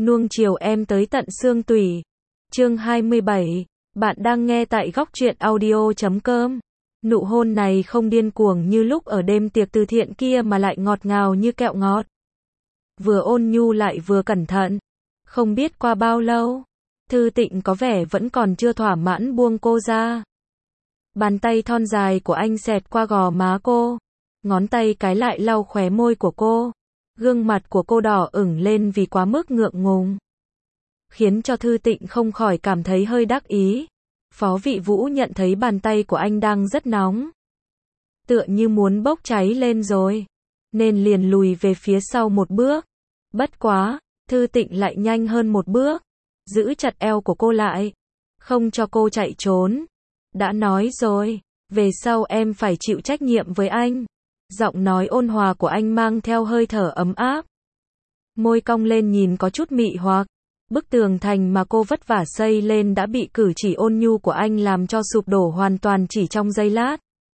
nuông chiều em tới tận xương tủy. Chương 27, bạn đang nghe tại góc truyện audio.com. Nụ hôn này không điên cuồng như lúc ở đêm tiệc từ thiện kia mà lại ngọt ngào như kẹo ngọt. Vừa ôn nhu lại vừa cẩn thận. Không biết qua bao lâu, Thư Tịnh có vẻ vẫn còn chưa thỏa mãn buông cô ra. Bàn tay thon dài của anh xẹt qua gò má cô, ngón tay cái lại lau khóe môi của cô. Gương mặt của cô đỏ ửng lên vì quá mức ngượng ngùng, khiến cho Thư Tịnh không khỏi cảm thấy hơi đắc ý. Phó Vị Vũ nhận thấy bàn tay của anh đang rất nóng, tựa như muốn bốc cháy lên rồi, nên liền lùi về phía sau một bước. Bất quá, Thư Tịnh lại nhanh hơn một bước, giữ chặt eo của cô lại, không cho cô chạy trốn. Đã nói rồi, về sau em phải chịu trách nhiệm với anh. Giọng nói ôn hòa của anh mang theo hơi thở ấm áp. Môi cong lên nhìn có chút mị hoặc. Bức tường thành mà cô vất vả xây lên đã bị cử chỉ ôn nhu của anh làm cho sụp đổ hoàn toàn chỉ trong giây lát.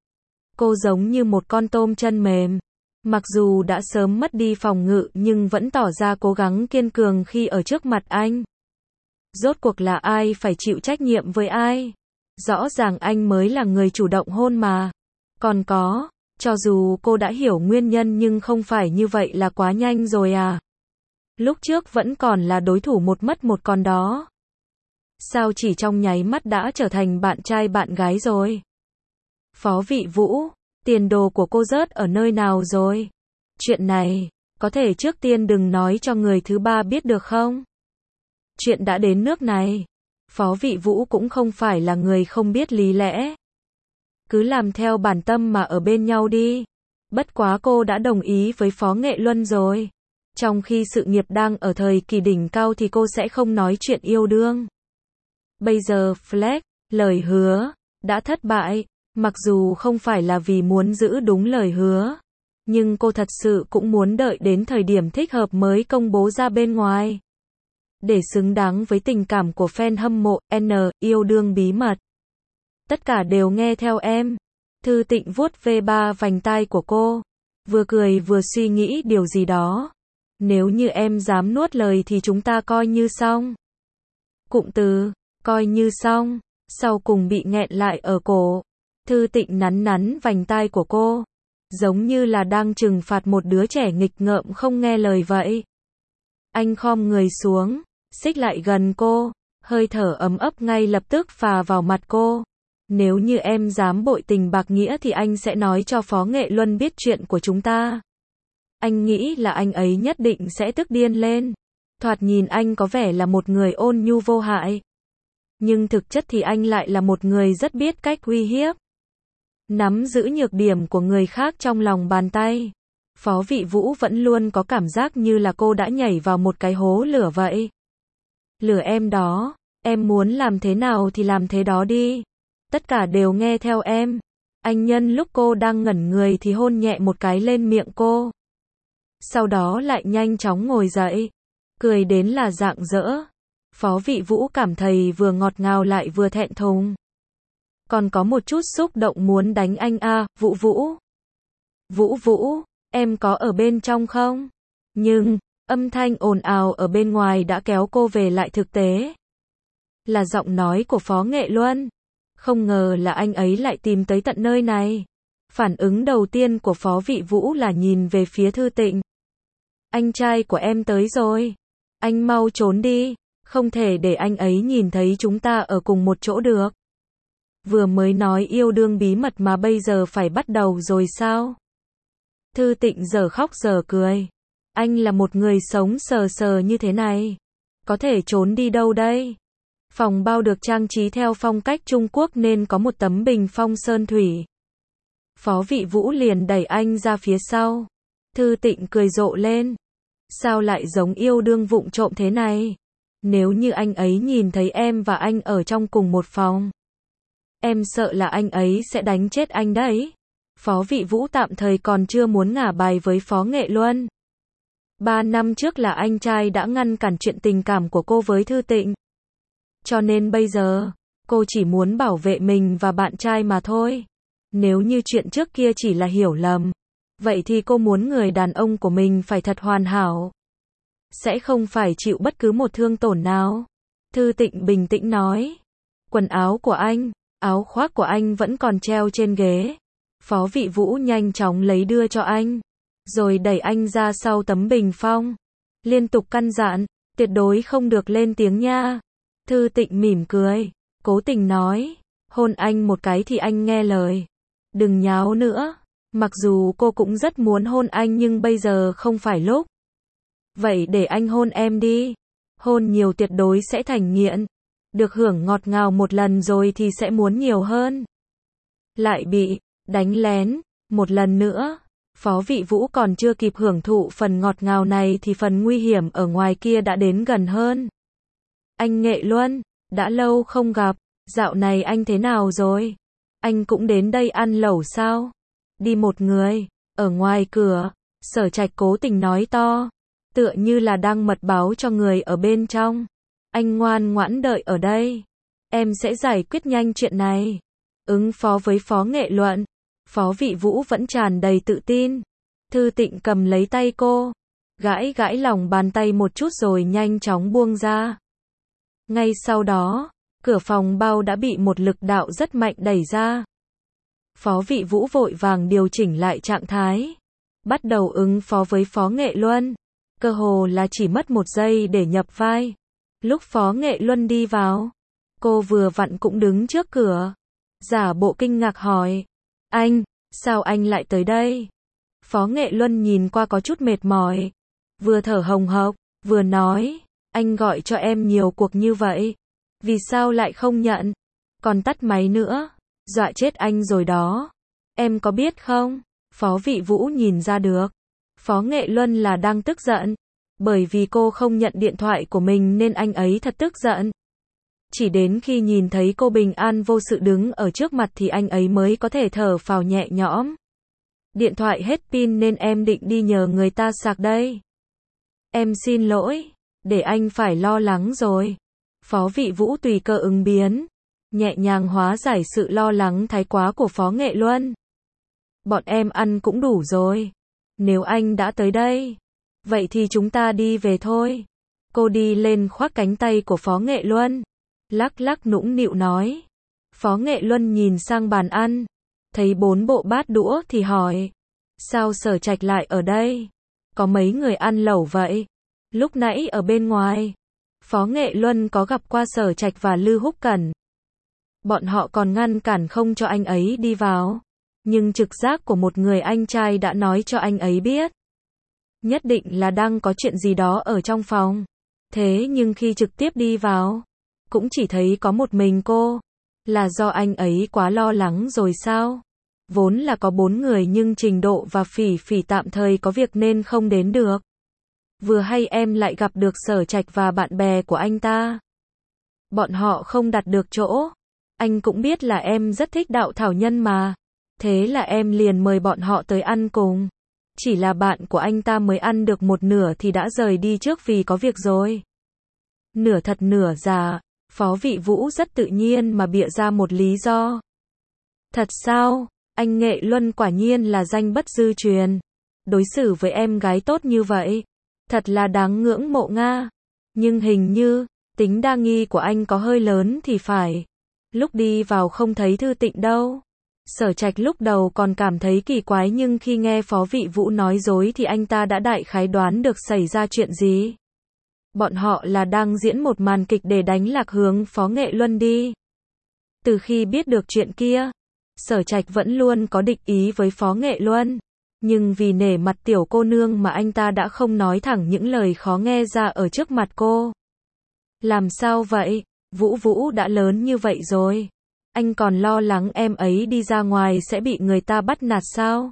Cô giống như một con tôm chân mềm. Mặc dù đã sớm mất đi phòng ngự nhưng vẫn tỏ ra cố gắng kiên cường khi ở trước mặt anh. Rốt cuộc là ai phải chịu trách nhiệm với ai? Rõ ràng anh mới là người chủ động hôn mà. Còn có, cho dù cô đã hiểu nguyên nhân nhưng không phải như vậy là quá nhanh rồi à? Lúc trước vẫn còn là đối thủ một mất một còn đó. Sao chỉ trong nháy mắt đã trở thành bạn trai bạn gái rồi? Phó Vị Vũ, tiền đồ của cô rớt ở nơi nào rồi? Chuyện này, có thể trước tiên đừng nói cho người thứ ba biết được không? Chuyện đã đến nước này, Phó Vị Vũ cũng không phải là người không biết lý lẽ. Cứ làm theo bản tâm mà ở bên nhau đi. Bất quá cô đã đồng ý với Phó Nghệ Luân rồi. Trong khi sự nghiệp đang ở thời kỳ đỉnh cao thì cô sẽ không nói chuyện yêu đương. Bây giờ Flex, lời hứa, đã thất bại. Mặc dù không phải là vì muốn giữ đúng lời hứa, nhưng cô thật sự cũng muốn đợi đến thời điểm thích hợp mới công bố ra bên ngoài. Để xứng đáng với tình cảm của fan hâm mộ, yêu đương bí mật. Tất cả đều nghe theo em. Thư Tịnh vuốt ve ba vành tai của cô, vừa cười vừa suy nghĩ điều gì đó. Nếu như em dám nuốt lời thì chúng ta coi như xong. Cụm từ, coi như xong, sau cùng bị nghẹn lại ở cổ. Thư Tịnh nắn nắn vành tai của cô, giống như là đang trừng phạt một đứa trẻ nghịch ngợm không nghe lời vậy. Anh khom người xuống, xích lại gần cô, hơi thở ấm ấp ngay lập tức phà vào mặt cô. Nếu như em dám bội tình bạc nghĩa thì anh sẽ nói cho Phó Nghệ Luân biết chuyện của chúng ta. Anh nghĩ là anh ấy nhất định sẽ tức điên lên. Thoạt nhìn anh có vẻ là một người ôn nhu vô hại, nhưng thực chất thì anh lại là một người rất biết cách uy hiếp, nắm giữ nhược điểm của người khác trong lòng bàn tay. Phó Vị Vũ vẫn luôn có cảm giác như là cô đã nhảy vào một cái hố lửa vậy. Lửa em đó, em muốn làm thế nào thì làm thế đó đi. Tất cả đều nghe theo em. Anh nhân lúc cô đang ngẩn người thì hôn nhẹ một cái lên miệng cô. Sau đó lại nhanh chóng ngồi dậy, cười đến là rạng rỡ. Phó Vị Vũ cảm thấy vừa ngọt ngào lại vừa thẹn thùng. Còn có một chút xúc động muốn đánh anh à, Vũ Vũ. Vũ Vũ, em có ở bên trong không? Nhưng, âm thanh ồn ào ở bên ngoài đã kéo cô về lại thực tế. Là giọng nói của Phó Nghệ Luân. Không ngờ là anh ấy lại tìm tới tận nơi này. Phản ứng đầu tiên của Phó Vị Vũ là nhìn về phía Thư Tịnh. Anh trai của em tới rồi. Anh mau trốn đi. Không thể để anh ấy nhìn thấy chúng ta ở cùng một chỗ được. Vừa mới nói yêu đương bí mật mà bây giờ phải bắt đầu rồi sao? Thư Tịnh giờ khóc giờ cười. Anh là một người sống sờ sờ như thế này, có thể trốn đi đâu đây? Phòng bao được trang trí theo phong cách Trung Quốc nên có một tấm bình phong sơn thủy. Phó Vị Vũ liền đẩy anh ra phía sau. Thư Tịnh cười rộ lên. Sao lại giống yêu đương vụng trộm thế này? Nếu như anh ấy nhìn thấy em và anh ở trong cùng một phòng, em sợ là anh ấy sẽ đánh chết anh đấy. Phó Vị Vũ tạm thời còn chưa muốn ngả bài với Phó Nghệ Luân. 3 năm trước là anh trai đã ngăn cản chuyện tình cảm của cô với Thư Tịnh. Cho nên bây giờ, cô chỉ muốn bảo vệ mình và bạn trai mà thôi. Nếu như chuyện trước kia chỉ là hiểu lầm, vậy thì cô muốn người đàn ông của mình phải thật hoàn hảo. sẽ không phải chịu bất cứ một thương tổn nào. Thư Tịnh bình tĩnh nói. Quần áo của anh, áo khoác của anh vẫn còn treo trên ghế. Phó Vị Vũ nhanh chóng lấy đưa cho anh, rồi đẩy anh ra sau tấm bình phong. Liên tục căn dặn, tuyệt đối không được lên tiếng nha. Thư Tịnh mỉm cười, cố tình nói, hôn anh một cái thì anh nghe lời. Đừng nháo nữa. Mặc dù cô cũng rất muốn hôn anh nhưng bây giờ không phải lúc. Vậy để anh hôn em đi. Hôn nhiều tuyệt đối sẽ thành nghiện. Được hưởng ngọt ngào một lần rồi thì sẽ muốn nhiều hơn. Lại bị đánh lén một lần nữa. Phó Vị Vũ còn chưa kịp hưởng thụ phần ngọt ngào này thì phần nguy hiểm ở ngoài kia đã đến gần hơn. Anh Nghệ Luân, đã lâu không gặp, dạo này anh thế nào rồi? Anh cũng đến đây ăn lẩu sao? Đi một người, ở ngoài cửa, Sở Trạch cố tình nói to, tựa như là đang mật báo cho người ở bên trong. Anh ngoan ngoãn đợi ở đây, em sẽ giải quyết nhanh chuyện này. Ứng phó với Phó Nghệ Luận, Phó Vị Vũ vẫn tràn đầy tự tin. Thư Tịnh cầm lấy tay cô, gãi gãi lòng bàn tay một chút rồi nhanh chóng buông ra. Ngay sau đó, cửa phòng bao đã bị một lực đạo rất mạnh đẩy ra. Phó Vị Vũ vội vàng điều chỉnh lại trạng thái, bắt đầu ứng phó với Phó Nghệ Luân. Cơ hồ là chỉ mất một giây để nhập vai. Lúc Phó Nghệ Luân đi vào, cô vừa vặn cũng đứng trước cửa, giả bộ kinh ngạc hỏi, anh, sao anh lại tới đây? Phó Nghệ Luân nhìn qua có chút mệt mỏi, vừa thở hồng hộc, vừa nói, anh gọi cho em nhiều cuộc như vậy, vì sao lại không nhận? Còn tắt máy nữa, dọa chết anh rồi đó. Em có biết không? Phó Vị Vũ nhìn ra được, Phó Nghệ Luân là đang tức giận, bởi vì cô không nhận điện thoại của mình nên anh ấy thật tức giận. Chỉ đến khi nhìn thấy cô bình an vô sự đứng ở trước mặt thì anh ấy mới có thể thở phào nhẹ nhõm. Điện thoại hết pin nên em định đi nhờ người ta sạc đây. Em xin lỗi, để anh phải lo lắng rồi. Phó Vị Vũ tùy cơ ứng biến, nhẹ nhàng hóa giải sự lo lắng thái quá của Phó Nghệ Luân. Bọn em ăn cũng đủ rồi. Nếu anh đã tới đây, vậy thì chúng ta đi về thôi. Cô đi lên khoác cánh tay của Phó Nghệ Luân, lắc lắc nũng nịu nói. Phó Nghệ Luân nhìn sang bàn ăn, thấy 4 bộ bát đũa thì hỏi, sao Sở Trạch lại ở đây? Có mấy người ăn lẩu vậy? Lúc nãy ở bên ngoài, Phó Nghệ Luân có gặp qua Sở Trạch và Lư Húc Cẩn. Bọn họ còn ngăn cản không cho anh ấy đi vào. Nhưng trực giác của một người anh trai đã nói cho anh ấy biết, nhất định là đang có chuyện gì đó ở trong phòng. Thế nhưng khi trực tiếp đi vào, cũng chỉ thấy có một mình cô. Là do anh ấy quá lo lắng rồi sao? Vốn là có 4 người nhưng Trình Độ và Phỉ Phỉ tạm thời có việc nên không đến được. Vừa hay em lại gặp được Sở Trạch và bạn bè của anh ta. Bọn họ không đặt được chỗ. Anh cũng biết là em rất thích Đạo Thảo Nhân mà. Thế là em liền mời bọn họ tới ăn cùng. Chỉ là bạn của anh ta mới ăn được một nửa thì đã rời đi trước vì có việc rồi. Nửa thật nửa giả, Phó Vị Vũ rất tự nhiên mà bịa ra một lý do. Thật sao? Anh Nghệ Luân quả nhiên là danh bất hư truyền. Đối xử với em gái tốt như vậy, thật là đáng ngưỡng mộ nga. Nhưng hình như, tính đa nghi của anh có hơi lớn thì phải. Lúc đi vào không thấy Thư Tịnh đâu. Sở Trạch lúc đầu còn cảm thấy kỳ quái nhưng khi nghe Phó Vị Vũ nói dối thì anh ta đã đại khái đoán được xảy ra chuyện gì. Bọn họ là đang diễn một màn kịch để đánh lạc hướng Phó Nghệ Luân đi. Từ khi biết được chuyện kia, Sở Trạch vẫn luôn có địch ý với Phó Nghệ Luân. Nhưng vì nể mặt tiểu cô nương mà anh ta đã không nói thẳng những lời khó nghe ra ở trước mặt cô. Làm sao vậy? Vũ Vũ đã lớn như vậy rồi. Anh còn lo lắng em ấy đi ra ngoài sẽ bị người ta bắt nạt sao?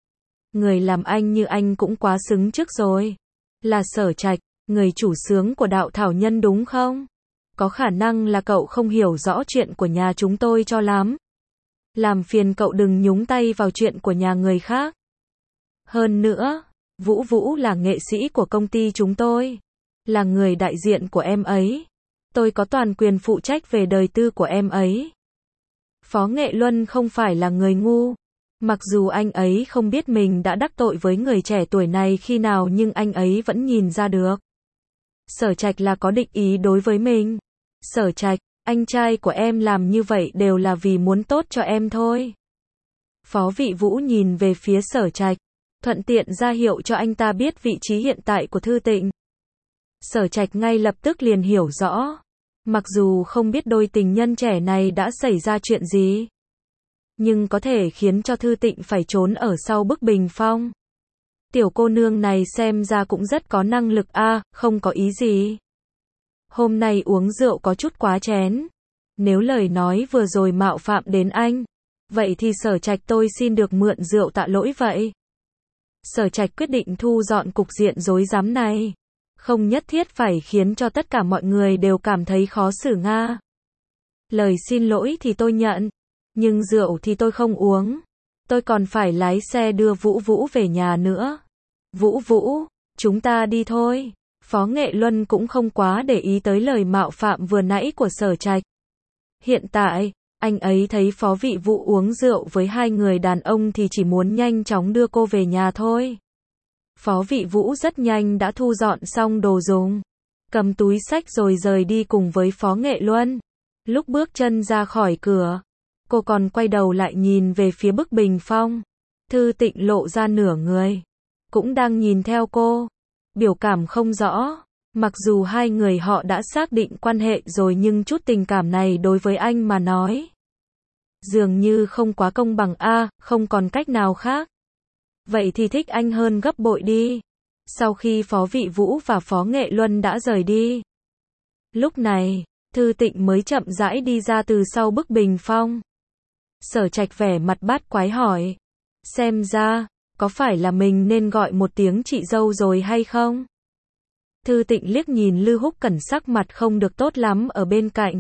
Người làm anh như anh cũng quá xứng trước rồi. Là Sở Trạch, người chủ xướng của Đạo Thảo Nhân đúng không? Có khả năng là cậu không hiểu rõ chuyện của nhà chúng tôi cho lắm. Làm phiền cậu đừng nhúng tay vào chuyện của nhà người khác. Hơn nữa, Vũ Vũ là nghệ sĩ của công ty chúng tôi. Là người đại diện của em ấy. Tôi có toàn quyền phụ trách về đời tư của em ấy. Phó Nghệ Luân không phải là người ngu. Mặc dù anh ấy không biết mình đã đắc tội với người trẻ tuổi này khi nào nhưng anh ấy vẫn nhìn ra được. Sở Trạch là có định ý đối với mình. Sở Trạch, anh trai của em làm như vậy đều là vì muốn tốt cho em thôi. Phó Vị Vũ nhìn về phía Sở Trạch, thuận tiện ra hiệu cho anh ta biết vị trí hiện tại của Thư Tịnh. Sở Trạch ngay lập tức liền hiểu rõ. Mặc dù không biết đôi tình nhân trẻ này đã xảy ra chuyện gì, nhưng có thể khiến cho Thư Tịnh phải trốn ở sau bức bình phong. Tiểu cô nương này xem ra cũng rất có năng lực a, không có ý gì. Hôm nay uống rượu có chút quá chén. Nếu lời nói vừa rồi mạo phạm đến anh, vậy thì Sở Trạch tôi xin được mượn rượu tạ lỗi vậy. Sở Trạch quyết định thu dọn cục diện rối rắm này. Không nhất thiết phải khiến cho tất cả mọi người đều cảm thấy khó xử nga. Lời xin lỗi thì tôi nhận, nhưng rượu thì tôi không uống. Tôi còn phải lái xe đưa Vũ Vũ về nhà nữa. Vũ Vũ, chúng ta đi thôi. Phó Nghệ Luân cũng không quá để ý tới lời mạo phạm vừa nãy của Sở Trạch. Hiện tại, anh ấy thấy Phó Vị Vũ uống rượu với hai người đàn ông thì chỉ muốn nhanh chóng đưa cô về nhà thôi. Phó Vị Vũ rất nhanh đã thu dọn xong đồ dùng, cầm túi xách rồi rời đi cùng với Phó Nghệ Luân. Lúc bước chân ra khỏi cửa, cô còn quay đầu lại nhìn về phía bức bình phong. Thư Tịnh lộ ra nửa người, cũng đang nhìn theo cô. Biểu cảm không rõ. Mặc dù hai người họ đã xác định quan hệ rồi nhưng chút tình cảm này đối với anh mà nói dường như không quá công bằng a, không còn cách nào khác. Vậy thì thích anh hơn gấp bội đi. Sau khi Phó Vị Vũ và Phó Nghệ Luân đã rời đi, lúc này, Thư Tịnh mới chậm rãi đi ra từ sau bức bình phong. Sở Trạch vẻ mặt bát quái hỏi. Xem ra, có phải là mình nên gọi một tiếng chị dâu rồi hay không? Thư Tịnh liếc nhìn Lư Húc Cẩn sắc mặt không được tốt lắm ở bên cạnh.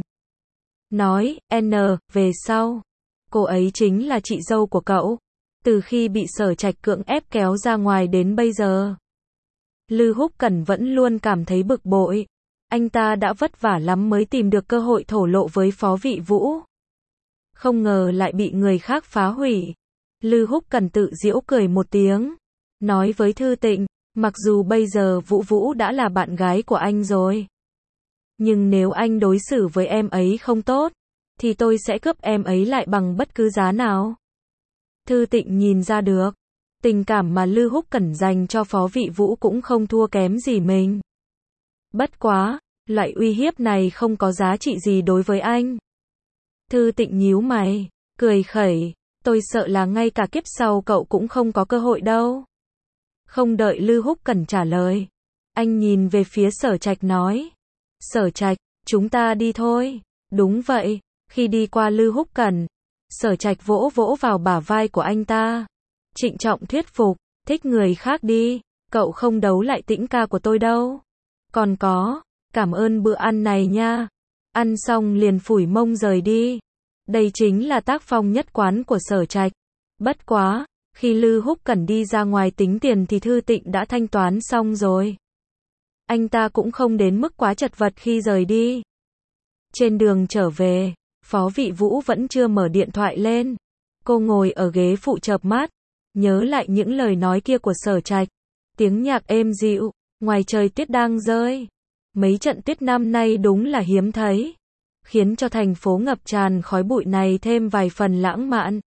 Nói, về sau, cô ấy chính là chị dâu của cậu. Từ khi bị Sở Trạch cưỡng ép kéo ra ngoài đến bây giờ, Lư Húc Cẩn vẫn luôn cảm thấy bực bội. Anh ta đã vất vả lắm mới tìm được cơ hội thổ lộ với Phó Vị Vũ. Không ngờ lại bị người khác phá hủy. Lư Húc Cẩn tự giễu cười một tiếng, nói với Thư Tịnh, mặc dù bây giờ Vũ Vũ đã là bạn gái của anh rồi, nhưng nếu anh đối xử với em ấy không tốt, thì tôi sẽ cướp em ấy lại bằng bất cứ giá nào. Thư Tịnh nhìn ra được, tình cảm mà Lư Húc Cẩn dành cho Phó Vị Vũ cũng không thua kém gì mình. Bất quá, loại uy hiếp này không có giá trị gì đối với anh. Thư Tịnh nhíu mày, cười khẩy, tôi sợ là ngay cả kiếp sau cậu cũng không có cơ hội đâu. Không đợi Lư Húc Cẩn trả lời, anh nhìn về phía Sở Trạch nói. Sở Trạch, chúng ta đi thôi. Đúng vậy, khi đi qua Lư Húc Cẩn, Sở Trạch vỗ vỗ vào bả vai của anh ta. Trịnh trọng thuyết phục, thích người khác đi, cậu không đấu lại Tĩnh ca của tôi đâu. Còn có, cảm ơn bữa ăn này nha. Ăn xong liền phủi mông rời đi. Đây chính là tác phong nhất quán của Sở Trạch. Bất quá, khi Lư Húc Cẩn đi ra ngoài tính tiền thì Thư Tịnh đã thanh toán xong rồi. Anh ta cũng không đến mức quá chật vật khi rời đi. Trên đường trở về, Phó Vị Vũ vẫn chưa mở điện thoại lên. Cô ngồi ở ghế phụ chợp mắt, nhớ lại những lời nói kia của Sở Trạch. Tiếng nhạc êm dịu, ngoài trời tuyết đang rơi. Mấy trận tuyết năm nay đúng là hiếm thấy, khiến cho thành phố ngập tràn khói bụi này thêm vài phần lãng mạn.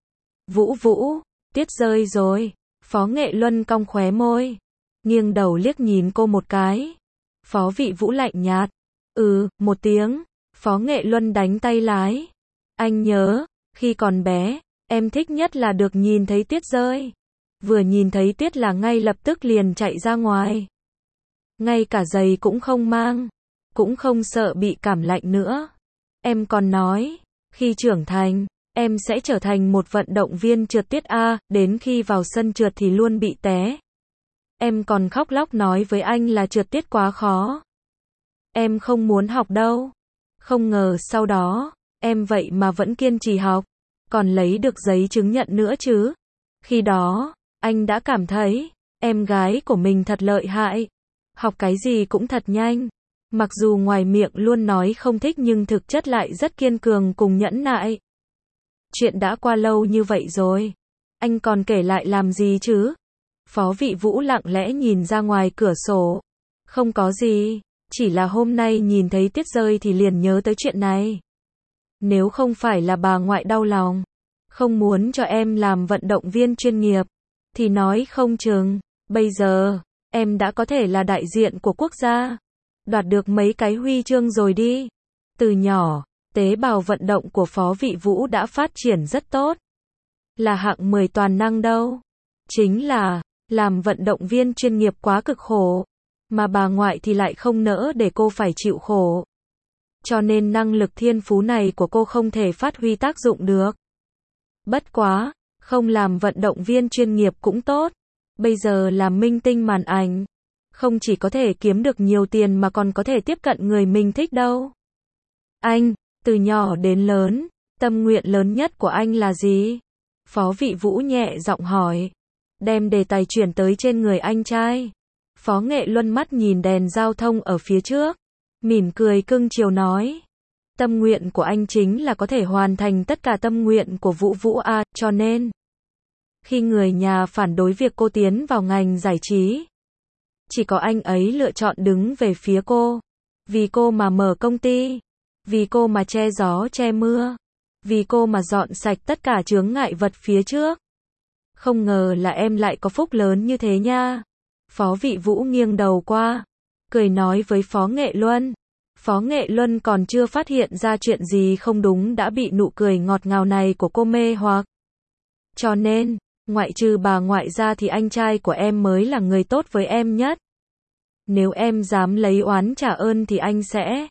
Vũ Vũ, tuyết rơi rồi. Phó Nghệ Luân cong khóe môi, nghiêng đầu liếc nhìn cô một cái. Phó Vị Vũ lạnh nhạt, một tiếng. Phó Nghệ Luân đánh tay lái. Anh nhớ, khi còn bé, em thích nhất là được nhìn thấy tuyết rơi. Vừa nhìn thấy tuyết là ngay lập tức liền chạy ra ngoài. Ngay cả giày cũng không mang, cũng không sợ bị cảm lạnh nữa. Em còn nói, khi trưởng thành, em sẽ trở thành một vận động viên trượt tuyết a, đến khi vào sân trượt thì luôn bị té. Em còn khóc lóc nói với anh là trượt tuyết quá khó. Em không muốn học đâu. Không ngờ sau đó, em vậy mà vẫn kiên trì học, còn lấy được giấy chứng nhận nữa chứ. Khi đó, anh đã cảm thấy, em gái của mình thật lợi hại. Học cái gì cũng thật nhanh. Mặc dù ngoài miệng luôn nói không thích nhưng thực chất lại rất kiên cường cùng nhẫn nại. Chuyện đã qua lâu như vậy rồi, anh còn kể lại làm gì chứ? Phó Vị Vũ lặng lẽ nhìn ra ngoài cửa sổ. Không có gì, Chỉ là hôm nay nhìn thấy Tuyết rơi thì liền nhớ tới chuyện này. Nếu không phải là bà ngoại đau lòng, không muốn cho em làm vận động viên chuyên nghiệp, thì nói không chừng, bây giờ, em đã có thể là đại diện của quốc gia, đoạt được mấy cái huy chương rồi đi. Từ nhỏ, tế bào vận động của Phó Vị Vũ đã phát triển rất tốt. Là hạng 10 toàn năng đâu. Chính là, làm vận động viên chuyên nghiệp quá cực khổ, mà bà ngoại thì lại không nỡ để cô phải chịu khổ. Cho nên năng lực thiên phú này của cô không thể phát huy tác dụng được. Bất quá, không làm vận động viên chuyên nghiệp cũng tốt. Bây giờ làm minh tinh màn ảnh, không chỉ có thể kiếm được nhiều tiền mà còn có thể tiếp cận người mình thích đâu. Anh, từ nhỏ đến lớn, tâm nguyện lớn nhất của anh là gì? Phó Vị Vũ nhẹ giọng hỏi. Đem đề tài chuyển tới trên người anh trai. Phó Nghệ Luân mắt nhìn đèn giao thông ở phía trước, mỉm cười cưng chiều nói. Tâm nguyện của anh chính là có thể hoàn thành tất cả tâm nguyện của Vũ Vũ à, cho nên khi người nhà phản đối việc cô tiến vào ngành giải trí, chỉ có anh ấy lựa chọn đứng về phía cô. Vì cô mà mở công ty, vì cô mà che gió che mưa, vì cô mà dọn sạch tất cả chướng ngại vật phía trước. Không ngờ là em lại có phúc lớn như thế nha. Phó Vị Vũ nghiêng đầu qua, cười nói với Phó Nghệ Luân. Phó Nghệ Luân còn chưa phát hiện ra chuyện gì không đúng đã bị nụ cười ngọt ngào này của cô mê hoặc. Cho nên, ngoại trừ bà ngoại ra thì anh trai của em mới là người tốt với em nhất. Nếu em dám lấy oán trả ơn thì anh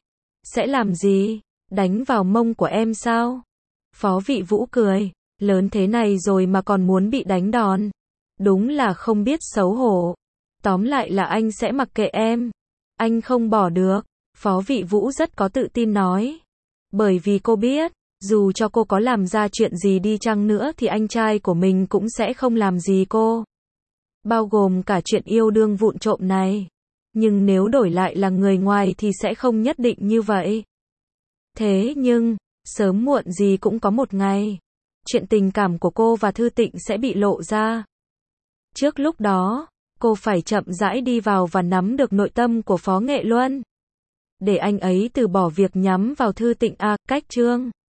sẽ làm gì? Đánh vào mông của em sao? Phó Vị Vũ cười, lớn thế này rồi mà còn muốn bị đánh đòn. Đúng là không biết xấu hổ. Tóm lại là anh sẽ mặc kệ em. Anh không bỏ được. Phó Vị Vũ rất có tự tin nói. Bởi vì cô biết, dù cho cô có làm ra chuyện gì đi chăng nữa thì anh trai của mình cũng sẽ không làm gì cô. Bao gồm cả chuyện yêu đương vụng trộm này. Nhưng nếu đổi lại là người ngoài thì sẽ không nhất định như vậy. Thế nhưng, sớm muộn gì cũng có một ngày, chuyện tình cảm của cô và Thư Tịnh sẽ bị lộ ra. Trước lúc đó, cô phải chậm rãi đi vào và nắm được nội tâm của Phó Nghệ Luân. Để anh ấy từ bỏ việc nhắm vào Thư Tịnh cách chương.